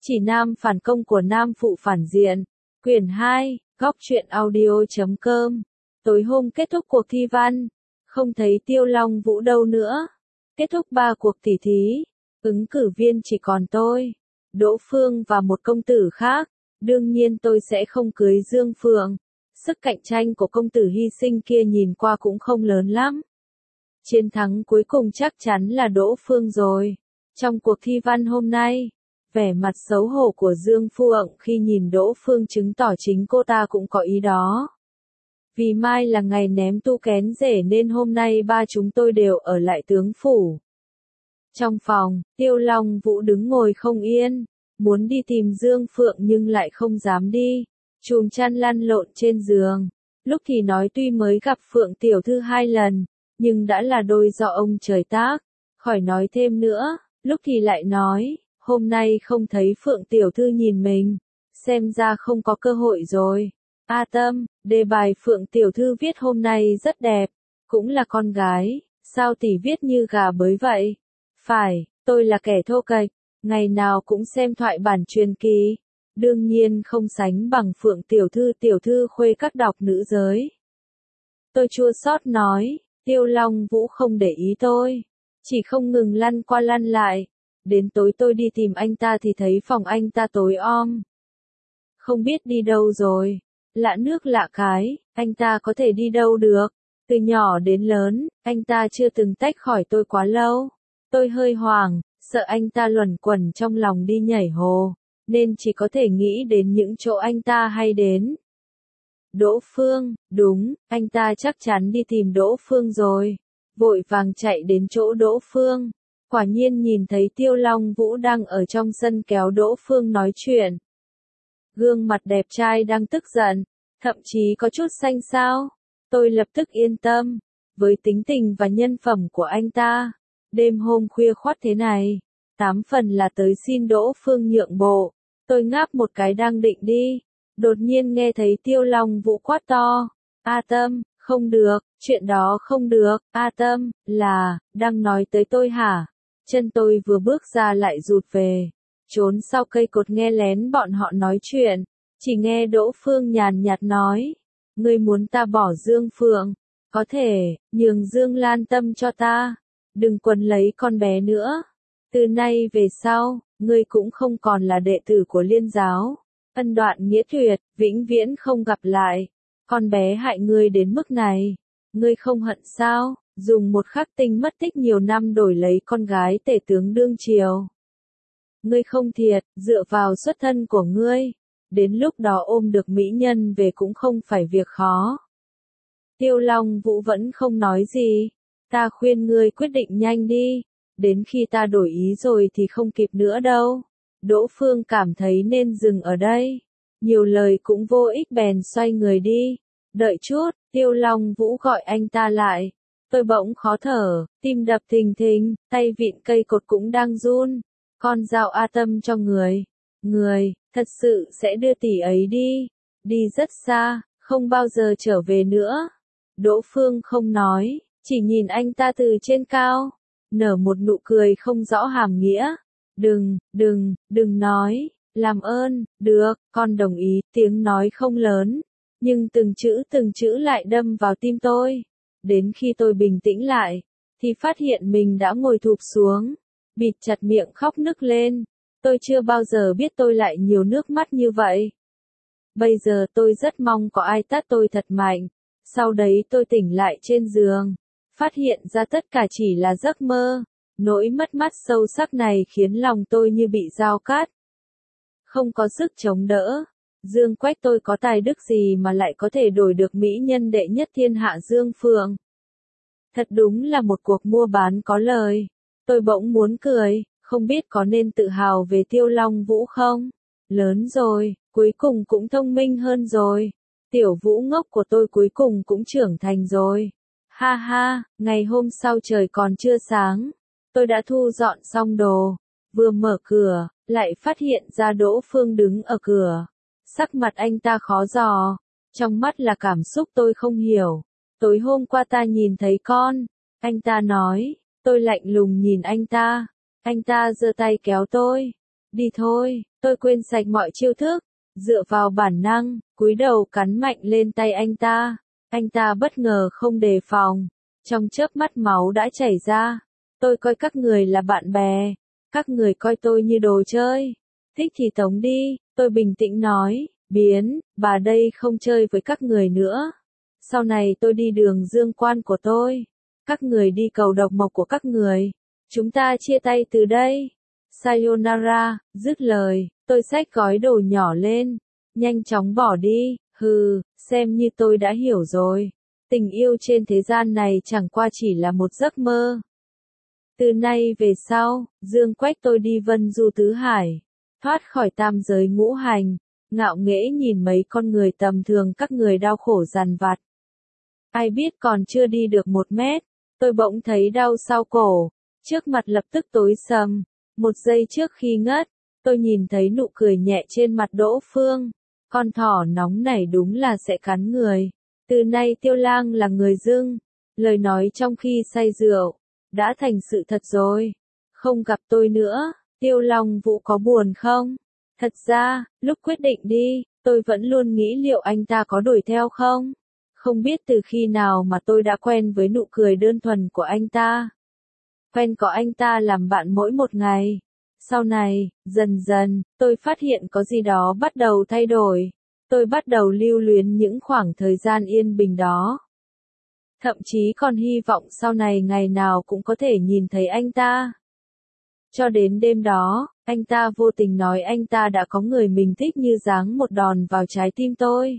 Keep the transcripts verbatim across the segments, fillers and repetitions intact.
Chỉ nam phản công của nam phụ phản diện. Quyển hai, góc truyện audio.com. Tối hôm kết thúc cuộc thi văn, không thấy Tiêu Long Vũ đâu nữa. Kết thúc ba cuộc tỉ thí, ứng cử viên chỉ còn tôi, Đỗ Phương và một công tử khác. Đương nhiên tôi sẽ không cưới Dương Phượng. Sức cạnh tranh của công tử hy sinh kia nhìn qua cũng không lớn lắm. Chiến thắng cuối cùng chắc chắn là Đỗ Phương rồi. Trong cuộc thi văn hôm nay, vẻ mặt xấu hổ của Dương Phượng khi nhìn Đỗ Phương chứng tỏ chính cô ta cũng có ý đó. Vì mai là ngày ném tu kén rể nên hôm nay ba chúng tôi đều ở lại tướng phủ. Trong phòng, Tiêu Long Vũ đứng ngồi không yên, muốn đi tìm Dương Phượng nhưng lại không dám đi, chùm chăn lăn lộn trên giường. Lúc thì nói tuy mới gặp Phượng tiểu thư hai lần, nhưng đã là đôi do ông trời tác, khỏi nói thêm nữa. Lúc thì lại nói, hôm nay không thấy Phượng tiểu thư nhìn mình, xem ra không có cơ hội rồi. A Tâm, đề bài Phượng tiểu thư viết hôm nay rất đẹp, cũng là con gái, sao tỷ viết như gà bới vậy? Phải, tôi là kẻ thô kệch, ngày nào cũng xem thoại bản truyền kỳ, đương nhiên không sánh bằng Phượng tiểu thư tiểu thư khuê các đọc nữ giới. Tôi chua xót nói, Tiêu Long Vũ không để ý tôi, chỉ không ngừng lăn qua lăn lại. Đến tối tôi đi tìm anh ta thì thấy phòng anh ta tối om. Không biết đi đâu rồi. Lạ nước lạ cái, anh ta có thể đi đâu được. Từ nhỏ đến lớn, anh ta chưa từng tách khỏi tôi quá lâu. Tôi hơi hoảng, sợ anh ta luẩn quẩn trong lòng đi nhảy hồ, nên chỉ có thể nghĩ đến những chỗ anh ta hay đến. Đỗ Phương, đúng, anh ta chắc chắn đi tìm Đỗ Phương rồi. Vội vàng chạy đến chỗ Đỗ Phương. Quả nhiên nhìn thấy Tiêu Long Vũ đang ở trong sân kéo Đỗ Phương nói chuyện. Gương mặt đẹp trai đang tức giận, thậm chí có chút xanh xao. Tôi lập tức yên tâm, với tính tình và nhân phẩm của anh ta, đêm hôm khuya khoắt thế này, tám phần là tới xin Đỗ Phương nhượng bộ. Tôi ngáp một cái đang định đi, đột nhiên nghe thấy Tiêu Long Vũ quát to, A Tâm, không được, chuyện đó không được, A Tâm, là, đang nói tới tôi hả? Chân tôi vừa bước ra lại rụt về, trốn sau cây cột nghe lén bọn họ nói chuyện, chỉ nghe Đỗ Phương nhàn nhạt nói, ngươi muốn ta bỏ Dương Phượng, có thể, nhường Dương Lan Tâm cho ta, đừng quấn lấy con bé nữa, từ nay về sau, ngươi cũng không còn là đệ tử của Liên giáo, ân đoạn nghĩa tuyệt, vĩnh viễn không gặp lại, con bé hại ngươi đến mức này, ngươi không hận sao? Dùng một khắc tinh mất tích nhiều năm đổi lấy con gái tể tướng đương triều. Ngươi không thiệt, dựa vào xuất thân của ngươi, đến lúc đó ôm được mỹ nhân về cũng không phải việc khó. Tiêu Long Vũ vẫn không nói gì, ta khuyên ngươi quyết định nhanh đi, đến khi ta đổi ý rồi thì không kịp nữa đâu. Đỗ Phương cảm thấy nên dừng ở đây, nhiều lời cũng vô ích bèn xoay người đi. Đợi chút, Tiêu Long Vũ gọi anh ta lại. Tôi bỗng khó thở, tim đập thình thình, tay vịn cây cột cũng đang run. Con dao A Tâm cho người. Người, thật sự sẽ đưa tỷ ấy đi. Đi rất xa, không bao giờ trở về nữa. Đỗ Phương không nói, chỉ nhìn anh ta từ trên cao. Nở một nụ cười không rõ hàm nghĩa. Đừng, đừng, đừng nói, làm ơn, được, con đồng ý, tiếng nói không lớn. Nhưng từng chữ từng chữ lại đâm vào tim tôi. Đến khi tôi bình tĩnh lại, thì phát hiện mình đã ngồi thụp xuống, bịt chặt miệng khóc nức lên. Tôi chưa bao giờ biết tôi lại nhiều nước mắt như vậy. Bây giờ tôi rất mong có ai tát tôi thật mạnh. Sau đấy tôi tỉnh lại trên giường, phát hiện ra tất cả chỉ là giấc mơ. Nỗi mất mát sâu sắc này khiến lòng tôi như bị dao cắt. Không có sức chống đỡ. Dương Quách tôi có tài đức gì mà lại có thể đổi được mỹ nhân đệ nhất thiên hạ Dương Phượng. Thật đúng là một cuộc mua bán có lời. Tôi bỗng muốn cười, không biết có nên tự hào về Tiêu Long Vũ không? Lớn rồi, cuối cùng cũng thông minh hơn rồi. Tiểu Vũ ngốc của tôi cuối cùng cũng trưởng thành rồi. Ha ha, ngày hôm sau trời còn chưa sáng. Tôi đã thu dọn xong đồ. Vừa mở cửa, lại phát hiện ra Đỗ Phương đứng ở cửa. Sắc mặt anh ta khó dò, trong mắt là cảm xúc tôi không hiểu. Tối hôm qua ta nhìn thấy con, anh ta nói, tôi lạnh lùng nhìn anh ta, anh ta giơ tay kéo tôi, đi thôi, Tôi quên sạch mọi chiêu thức, dựa vào bản năng, cúi đầu cắn mạnh lên tay anh ta. Anh ta bất ngờ không đề phòng, trong chớp mắt máu đã chảy ra. Tôi coi các người là bạn bè, các người coi tôi như đồ chơi. Thích thì tống đi, tôi bình tĩnh nói, biến, bà đây không chơi với các người nữa. Sau này tôi đi đường dương quan của tôi, các người đi cầu độc mộc của các người. Chúng ta chia tay từ đây. Sayonara, dứt lời, tôi xách gói đồ nhỏ lên, nhanh chóng bỏ đi. Hừ, xem như tôi đã hiểu rồi. Tình yêu trên thế gian này chẳng qua chỉ là một giấc mơ. Từ nay về sau, Dương Quách tôi đi vân du tứ hải, thoát khỏi tam giới ngũ hành, ngạo nghễ nhìn mấy con người tầm thường các người đau khổ dằn vặt. Ai biết còn chưa đi được một mét, tôi bỗng thấy đau sau cổ, trước mặt lập tức tối sầm. Một giây trước khi ngất, tôi nhìn thấy nụ cười nhẹ trên mặt Đỗ Phương. Con thỏ nóng này đúng là sẽ cắn người. Từ nay Tiêu Lang là người dưng. Lời nói trong khi say rượu, đã thành sự thật rồi. Không gặp tôi nữa, Tiêu Long Vũ có buồn không? Thật ra, lúc quyết định đi, tôi vẫn luôn nghĩ liệu anh ta có đuổi theo không? Không biết từ khi nào mà tôi đã quen với nụ cười đơn thuần của anh ta. Quen có anh ta làm bạn mỗi một ngày. Sau này, dần dần, tôi phát hiện có gì đó bắt đầu thay đổi. Tôi bắt đầu lưu luyến những khoảng thời gian yên bình đó. Thậm chí còn hy vọng sau này ngày nào cũng có thể nhìn thấy anh ta. Cho đến đêm đó, anh ta vô tình nói anh ta đã có người mình thích như giáng một đòn vào trái tim tôi.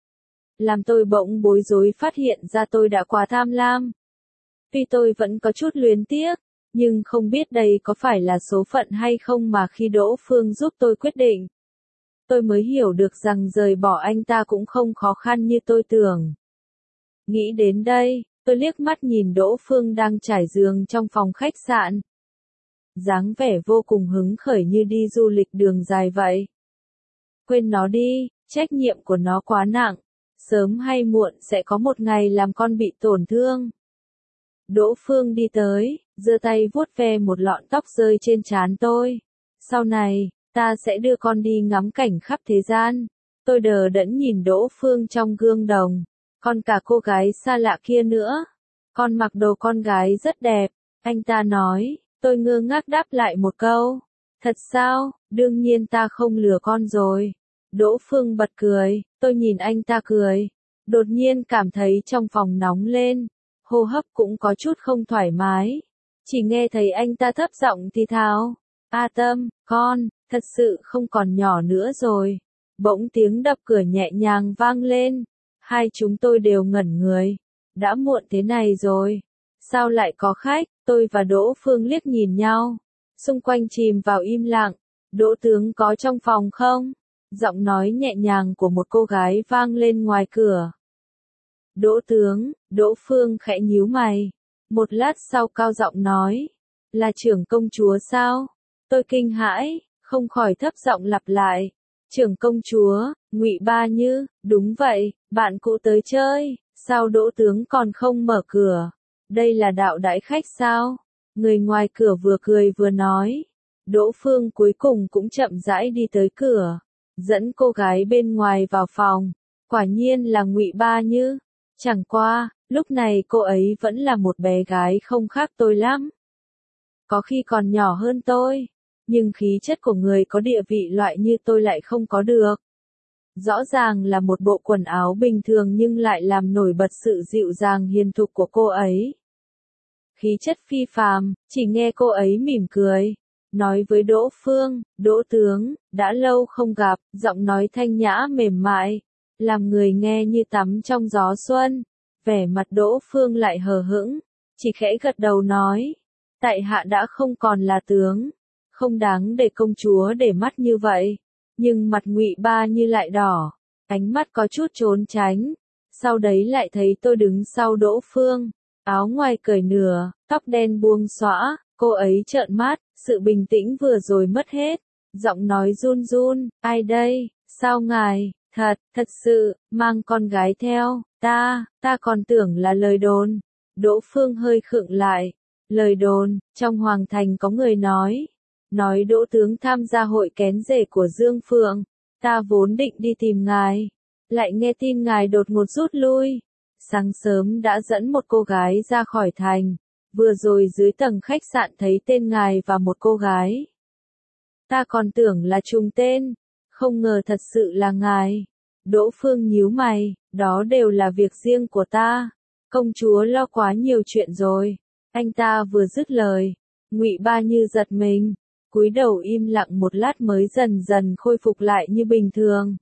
Làm tôi bỗng bối rối phát hiện ra tôi đã quá tham lam. Tuy tôi vẫn có chút luyến tiếc, nhưng không biết đây có phải là số phận hay không mà khi Đỗ Phương giúp tôi quyết định. Tôi mới hiểu được rằng rời bỏ anh ta cũng không khó khăn như tôi tưởng. Nghĩ đến đây, tôi liếc mắt nhìn Đỗ Phương đang trải giường trong phòng khách sạn. Dáng vẻ vô cùng hứng khởi như đi du lịch đường dài vậy. Quên nó đi, trách nhiệm của nó quá nặng. Sớm hay muộn sẽ có một ngày làm con bị tổn thương. Đỗ Phương đi tới, giơ tay vuốt ve một lọn tóc rơi trên trán tôi. Sau này, ta sẽ đưa con đi ngắm cảnh khắp thế gian. Tôi đờ đẫn nhìn Đỗ Phương trong gương đồng. Còn cả cô gái xa lạ kia nữa. Con mặc đồ con gái rất đẹp. Anh ta nói, tôi ngơ ngác đáp lại một câu. Thật sao, đương nhiên ta không lừa con rồi. Đỗ Phương bật cười, tôi nhìn anh ta cười. Đột nhiên cảm thấy trong phòng nóng lên. Hô hấp cũng có chút không thoải mái. Chỉ nghe thấy anh ta thấp giọng thì thào. A Tâm, con, thật sự không còn nhỏ nữa rồi. Bỗng tiếng đập cửa nhẹ nhàng vang lên. Hai chúng tôi đều ngẩn người. Đã muộn thế này rồi. Sao lại có khách? Tôi và Đỗ Phương liếc nhìn nhau. Xung quanh chìm vào im lặng. Đỗ tướng có trong phòng không? Giọng nói nhẹ nhàng của một cô gái vang lên ngoài cửa. Đỗ tướng, Đỗ Phương khẽ nhíu mày. Một lát sau cao giọng nói. Là trưởng công chúa sao? Tôi kinh hãi, không khỏi thấp giọng lặp lại. Trưởng công chúa, Ngụy Ba Như, đúng vậy, bạn cũ tới chơi, sao Đỗ tướng còn không mở cửa? Đây là đạo đãi khách sao? Người ngoài cửa vừa cười vừa nói. Đỗ Phương cuối cùng cũng chậm rãi đi tới cửa, dẫn cô gái bên ngoài vào phòng. Quả nhiên là Ngụy Ba Như. Chẳng qua, lúc này cô ấy vẫn là một bé gái không khác tôi lắm. Có khi còn nhỏ hơn tôi, nhưng khí chất của người có địa vị loại như tôi lại không có được. Rõ ràng là một bộ quần áo bình thường nhưng lại làm nổi bật sự dịu dàng hiền thục của cô ấy. Khí chất phi phàm, chỉ nghe cô ấy mỉm cười, nói với Đỗ Phương, Đỗ tướng, đã lâu không gặp, giọng nói thanh nhã mềm mại, làm người nghe như tắm trong gió xuân. Vẻ mặt Đỗ Phương lại hờ hững, chỉ khẽ gật đầu nói, tại hạ đã không còn là tướng, không đáng để công chúa để mắt như vậy. Nhưng mặt Ngụy Ba Như lại đỏ, ánh mắt có chút trốn tránh. Sau đấy lại thấy tôi đứng sau Đỗ Phương, áo ngoài cởi nửa, tóc đen buông xõa, cô ấy trợn mắt, sự bình tĩnh vừa rồi mất hết, giọng nói run run, ai đây, sao ngài, thật, thật sự, mang con gái theo, ta, ta còn tưởng là lời đồn. Đỗ Phương hơi khựng lại, lời đồn, trong hoàng thành có người nói, nói Đỗ tướng tham gia hội kén rể của Dương Phượng, ta vốn định đi tìm ngài, lại nghe tin ngài đột ngột rút lui. Sáng sớm đã dẫn một cô gái ra khỏi thành, vừa rồi dưới tầng khách sạn thấy tên ngài và một cô gái. Ta còn tưởng là trùng tên, không ngờ thật sự là ngài. Đỗ Phương nhíu mày, đó đều là việc riêng của ta, công chúa lo quá nhiều chuyện rồi. Anh ta vừa dứt lời, Ngụy Ba Như giật mình, cúi đầu im lặng một lát mới dần dần khôi phục lại như bình thường.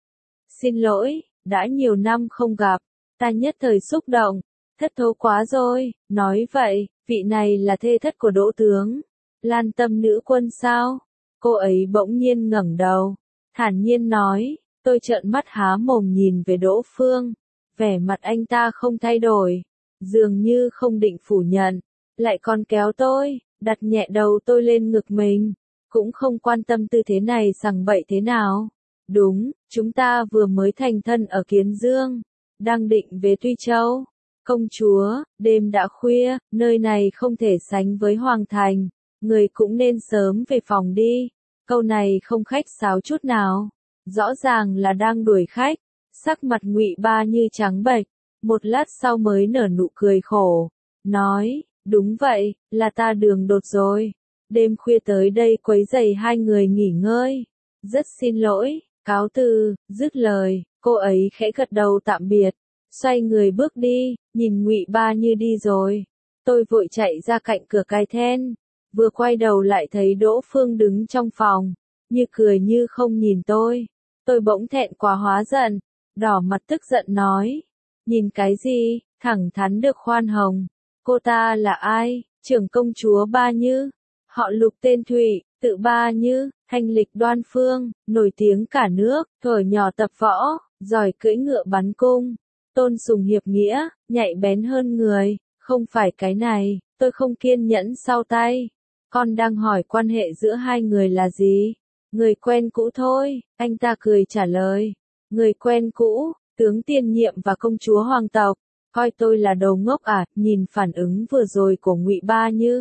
Xin lỗi, đã nhiều năm không gặp, ta nhất thời xúc động, thất thố quá rồi. Nói vậy, vị này là thê thất của Đỗ tướng, Lan Tâm nữ quân sao? Cô ấy bỗng nhiên ngẩng đầu, thản nhiên nói. Tôi trợn mắt há mồm nhìn về Đỗ Phương, vẻ mặt anh ta không thay đổi, dường như không định phủ nhận, lại còn kéo tôi, đặt nhẹ đầu tôi lên ngực mình, cũng không quan tâm tư thế này sằng bậy thế nào. Đúng, chúng ta vừa mới thành thân ở Kiến Dương, đang định về Tuy Châu. Công chúa, đêm đã khuya, nơi này không thể sánh với Hoàng Thành, người cũng nên sớm về phòng đi. Câu này không khách sáo chút nào, rõ ràng là đang đuổi khách. Sắc mặt Ngụy Ba Như trắng bệch, một lát sau mới nở nụ cười khổ, nói, đúng vậy, là ta đường đột rồi, đêm khuya tới đây quấy rầy hai người nghỉ ngơi, rất xin lỗi, cáo từ. Dứt lời, cô ấy khẽ gật đầu tạm biệt, xoay người bước đi. Nhìn Ngụy Ba Như đi rồi, tôi vội chạy ra cạnh cửa cài then, vừa quay đầu lại thấy Đỗ Phương đứng trong phòng, như cười như không nhìn tôi. Tôi bỗng thẹn quá hóa giận, đỏ mặt tức giận nói, nhìn cái gì, thẳng thắn được khoan hồng. Cô ta là ai? Trưởng công chúa Ba Như, họ Lục tên Thụy, tự Ba Như, thanh lịch đoan phương, nổi tiếng cả nước, thuở nhỏ tập võ, giỏi cưỡi ngựa bắn cung, tôn sùng hiệp nghĩa, nhạy bén hơn người. Không phải cái này, tôi không kiên nhẫn sau tay. Con đang hỏi quan hệ giữa hai người là gì? Người quen cũ thôi, anh ta cười trả lời. Người quen cũ, tướng tiên nhiệm và công chúa hoàng tộc, coi tôi là đầu ngốc à? Nhìn phản ứng vừa rồi của Ngụy Ba Như.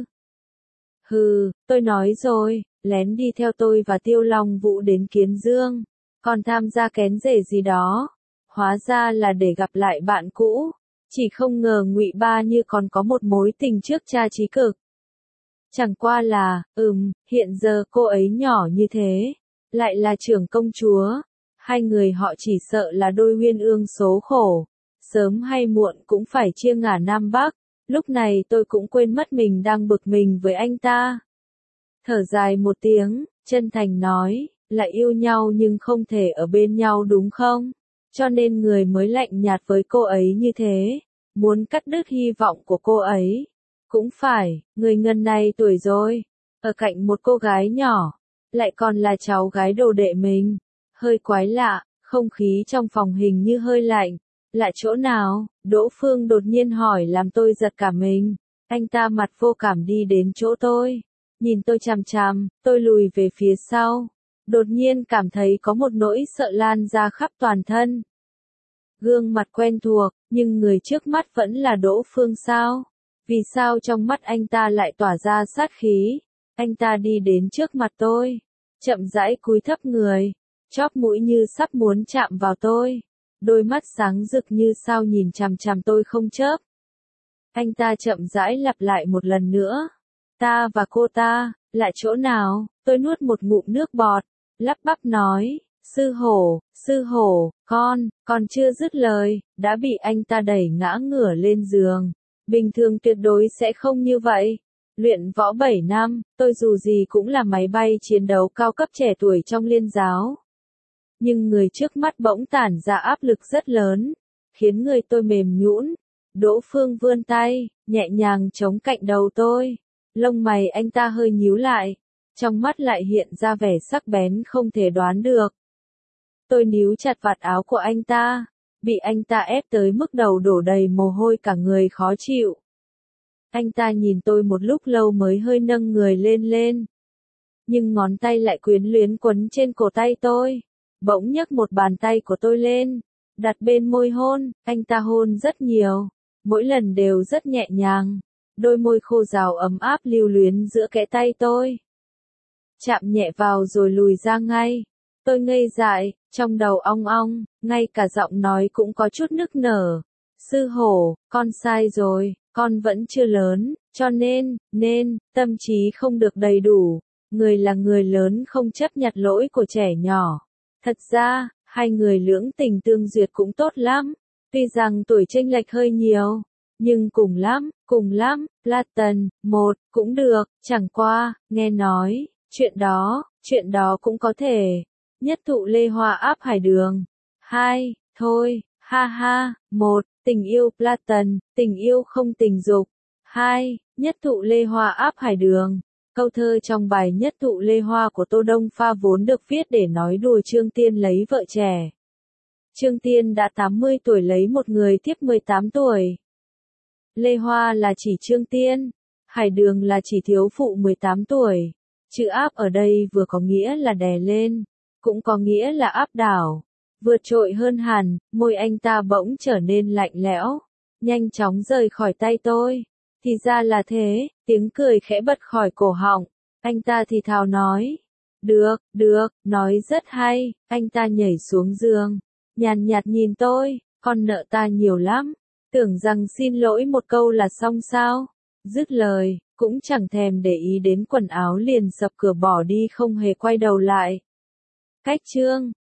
Hừ, tôi nói rồi, lén đi theo tôi và Tiêu Long Vũ đến Kiến Dương, còn tham gia kén rể gì đó, hóa ra là để gặp lại bạn cũ. Chỉ không ngờ Ngụy Ba Như còn có một mối tình trước cha trí cực. Chẳng qua là, ừm, hiện giờ cô ấy nhỏ như thế, lại là trưởng công chúa, hai người họ chỉ sợ là đôi uyên ương số khổ, sớm hay muộn cũng phải chia ngả Nam Bắc. Lúc này tôi cũng quên mất mình đang bực mình với anh ta. Thở dài một tiếng, chân thành nói, là yêu nhau nhưng không thể ở bên nhau đúng không? Cho nên người mới lạnh nhạt với cô ấy như thế, muốn cắt đứt hy vọng của cô ấy. Cũng phải, người ngần này tuổi rồi, ở cạnh một cô gái nhỏ, lại còn là cháu gái đồ đệ mình. Hơi quái lạ, không khí trong phòng hình như hơi lạnh. Lạ chỗ nào? Đỗ Phương đột nhiên hỏi làm tôi giật cả mình. Anh ta mặt vô cảm đi đến chỗ tôi, nhìn tôi chằm chằm, tôi lùi về phía sau. Đột nhiên cảm thấy có một nỗi sợ lan ra khắp toàn thân. Gương mặt quen thuộc, nhưng người trước mắt vẫn là Đỗ Phương sao? Vì sao trong mắt anh ta lại tỏa ra sát khí? Anh ta đi đến trước mặt tôi, chậm rãi cúi thấp người, chóp mũi như sắp muốn chạm vào tôi. Đôi mắt sáng rực như sao nhìn chằm chằm tôi không chớp. Anh ta chậm rãi lặp lại một lần nữa. Ta và cô ta, là chỗ nào? Tôi nuốt một ngụm nước bọt, lắp bắp nói, sư hổ, sư hổ, con, còn chưa dứt lời, đã bị anh ta đẩy ngã ngửa lên giường. Bình thường tuyệt đối sẽ không như vậy. Luyện võ bảy năm, tôi dù gì cũng là máy bay chiến đấu cao cấp trẻ tuổi trong liên giáo. Nhưng người trước mắt bỗng tản ra áp lực rất lớn, khiến người tôi mềm nhũn. Đỗ Phương vươn tay, nhẹ nhàng chống cạnh đầu tôi. Lông mày anh ta hơi nhíu lại, trong mắt lại hiện ra vẻ sắc bén không thể đoán được. Tôi níu chặt vạt áo của anh ta, bị anh ta ép tới mức đầu đổ đầy mồ hôi cả người khó chịu. Anh ta nhìn tôi một lúc lâu mới hơi nâng người lên lên. Nhưng ngón tay lại quyến luyến quấn trên cổ tay tôi. Bỗng nhấc một bàn tay của tôi lên, đặt bên môi hôn. Anh ta hôn rất nhiều, mỗi lần đều rất nhẹ nhàng. Đôi môi khô rào ấm áp lưu luyến giữa kẽ tay tôi. chạm nhẹ vào rồi lùi ra ngay. Tôi ngây dại, trong đầu ong ong, ngay cả giọng nói cũng có chút nức nở. Sư hổ, con sai rồi, con vẫn chưa lớn, cho nên, nên, tâm trí không được đầy đủ. Người là người lớn không chấp nhặt lỗi của trẻ nhỏ. Thật ra, hai người lưỡng tình tương duyệt cũng tốt lắm. Tuy rằng tuổi chênh lệch hơi nhiều, nhưng cùng lắm, cùng lắm, Platon, một, cũng được, chẳng qua, nghe nói, chuyện đó, chuyện đó cũng có thể. Nhất thụ lê hoa áp hải đường. Hai, thôi, ha ha, một, tình yêu Platon, tình yêu không tình dục. Hai, nhất thụ lê hoa áp hải đường. Câu thơ trong bài Nhất thụ lê hoa của Tô Đông Pha vốn được viết để nói đùa Trương Tiên lấy vợ trẻ. Trương Tiên đã tám mươi tuổi lấy một người thiếp mười tám tuổi. Lê Hoa là chỉ Trương Tiên, Hải Đường là chỉ thiếu phụ mười tám tuổi. Chữ áp ở đây vừa có nghĩa là đè lên, cũng có nghĩa là áp đảo. Vượt trội hơn hẳn, môi anh ta bỗng trở nên lạnh lẽo, nhanh chóng rời khỏi tay tôi. Thì ra là thế, tiếng cười khẽ bật khỏi cổ họng. Anh ta thì thào nói. Được, được, nói rất hay. Anh ta nhảy xuống giường, nhàn nhạt nhìn tôi, con nợ ta nhiều lắm. Tưởng rằng xin lỗi một câu là xong sao? Dứt lời, cũng chẳng thèm để ý đến quần áo liền sập cửa bỏ đi không hề quay đầu lại. Cách chương